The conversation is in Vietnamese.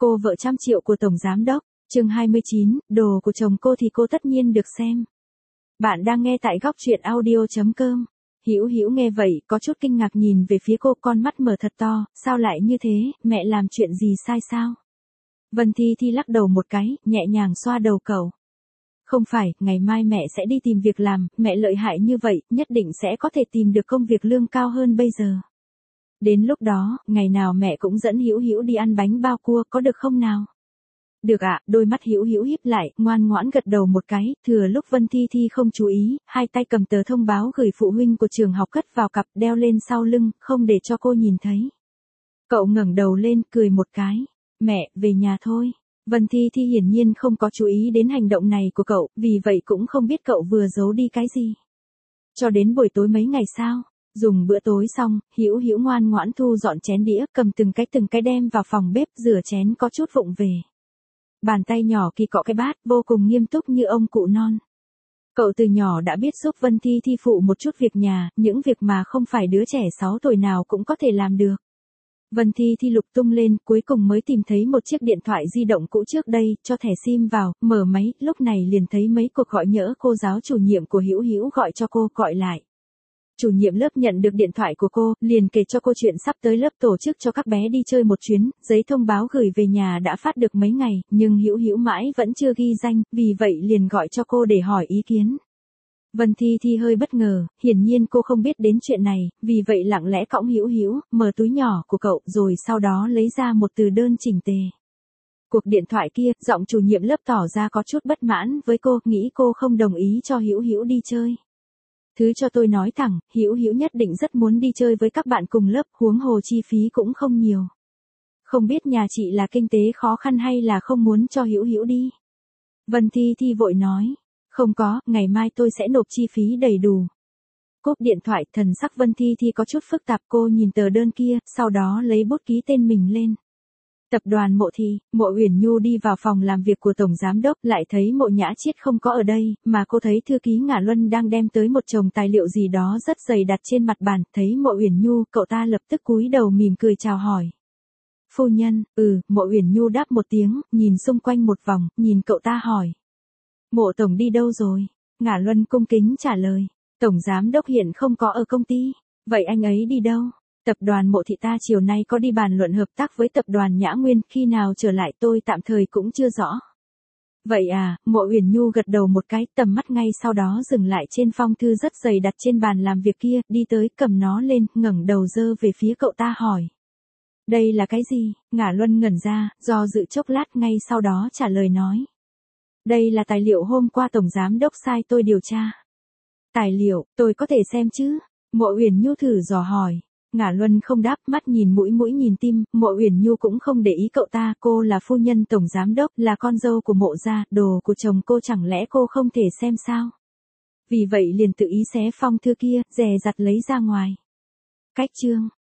Cô vợ trăm triệu của tổng giám đốc. Chương 29, đồ của chồng cô thì cô tất nhiên được xem. Bạn đang nghe tại góc truyện audio.com. Hữu Hữu nghe vậy, có chút kinh ngạc nhìn về phía cô, con mắt mở thật to, sao lại như thế, mẹ làm chuyện gì sai sao? Vân Thi Thi lắc đầu một cái, nhẹ nhàng xoa đầu cậu. Không phải, ngày mai mẹ sẽ đi tìm việc làm, mẹ lợi hại như vậy, nhất định sẽ có thể tìm được công việc lương cao hơn bây giờ. Đến lúc đó, ngày nào mẹ cũng dẫn Hữu Hữu đi ăn bánh bao cua, có được không nào? Được ạ, đôi mắt Hữu Hữu híp lại, ngoan ngoãn gật đầu một cái, thừa lúc Vân Thi Thi không chú ý, hai tay cầm tờ thông báo gửi phụ huynh của trường học cất vào cặp, đeo lên sau lưng, không để cho cô nhìn thấy. Cậu ngẩng đầu lên, cười một cái. Mẹ, về nhà thôi. Vân Thi Thi hiển nhiên không có chú ý đến hành động này của cậu, vì vậy cũng không biết cậu vừa giấu đi cái gì. Cho đến buổi tối mấy ngày sau, dùng bữa tối xong, Hữu Hữu ngoan ngoãn thu dọn chén đĩa, cầm từng cái đem vào phòng bếp, rửa chén có chút vụng về. Bàn tay nhỏ kỳ cọ cái bát, vô cùng nghiêm túc như ông cụ non. Cậu từ nhỏ đã biết giúp Vân Thi Thi phụ một chút việc nhà, những việc mà không phải đứa trẻ 6 tuổi nào cũng có thể làm được. Vân Thi Thi lục tung lên, cuối cùng mới tìm thấy một chiếc điện thoại di động cũ trước đây, cho thẻ sim vào, mở máy, lúc này liền thấy mấy cuộc gọi nhỡ cô giáo chủ nhiệm của Hữu Hữu gọi cho cô, gọi lại. Chủ nhiệm lớp nhận được điện thoại của cô, liền kể cho cô chuyện sắp tới lớp tổ chức cho các bé đi chơi một chuyến, giấy thông báo gửi về nhà đã phát được mấy ngày, nhưng Hữu Hữu mãi vẫn chưa ghi danh, vì vậy liền gọi cho cô để hỏi ý kiến. Vân Thi Thi hơi bất ngờ, hiển nhiên cô không biết đến chuyện này, vì vậy lặng lẽ cõng Hữu Hữu, mở túi nhỏ của cậu, rồi sau đó lấy ra một từ đơn chỉnh tề. Cuộc điện thoại kia, giọng chủ nhiệm lớp tỏ ra có chút bất mãn với cô, nghĩ cô không đồng ý cho Hữu Hữu đi chơi. Thứ cho tôi nói thẳng, Hữu Hữu nhất định rất muốn đi chơi với các bạn cùng lớp, huống hồ chi phí cũng không nhiều. Không biết nhà chị là kinh tế khó khăn hay là không muốn cho Hữu Hữu đi. Vân Thi Thi vội nói, không có, ngày mai tôi sẽ nộp chi phí đầy đủ. Cúp điện thoại, thần sắc Vân Thi Thi có chút phức tạp, cô nhìn tờ đơn kia, sau đó lấy bút ký tên mình lên. Tập đoàn Mộ Thị, Mộ Uyển Nhu đi vào phòng làm việc của tổng giám đốc, lại thấy Mộ Nhã Chiết không có ở đây, mà cô thấy thư ký Ngả Luân đang đem tới một chồng tài liệu gì đó rất dày đặt trên mặt bàn, thấy Mộ Uyển Nhu, cậu ta lập tức cúi đầu mỉm cười chào hỏi. Phu nhân, Mộ Uyển Nhu đáp một tiếng, nhìn xung quanh một vòng, nhìn cậu ta hỏi. Mộ tổng đi đâu rồi? Ngả Luân cung kính trả lời. Tổng giám đốc hiện không có ở công ty. Vậy anh ấy đi đâu? Tập đoàn Mộ Thị ta chiều nay có đi bàn luận hợp tác với tập đoàn Nhã Nguyên, khi nào trở lại tôi tạm thời cũng chưa rõ. Vậy à, Mộ Uyển Nhu gật đầu một cái, tầm mắt ngay sau đó dừng lại trên phong thư rất dày đặt trên bàn làm việc kia, đi tới cầm nó lên, ngẩng đầu dơ về phía cậu ta hỏi. Đây là cái gì? Ngả Luân ngẩn ra, do dự chốc lát ngay sau đó trả lời nói. Đây là tài liệu hôm qua tổng giám đốc sai tôi điều tra. Tài liệu, tôi có thể xem chứ? Mộ Uyển Nhu thử dò hỏi. Ngả Luân không đáp, mắt nhìn mũi nhìn tim, Mộ Uyển Nhu cũng không để ý cậu ta, cô là phu nhân tổng giám đốc, là con dâu của Mộ gia, đồ của chồng cô chẳng lẽ cô không thể xem sao? Vì vậy liền tự ý xé phong thư kia, dè dặt lấy ra ngoài. Cách chương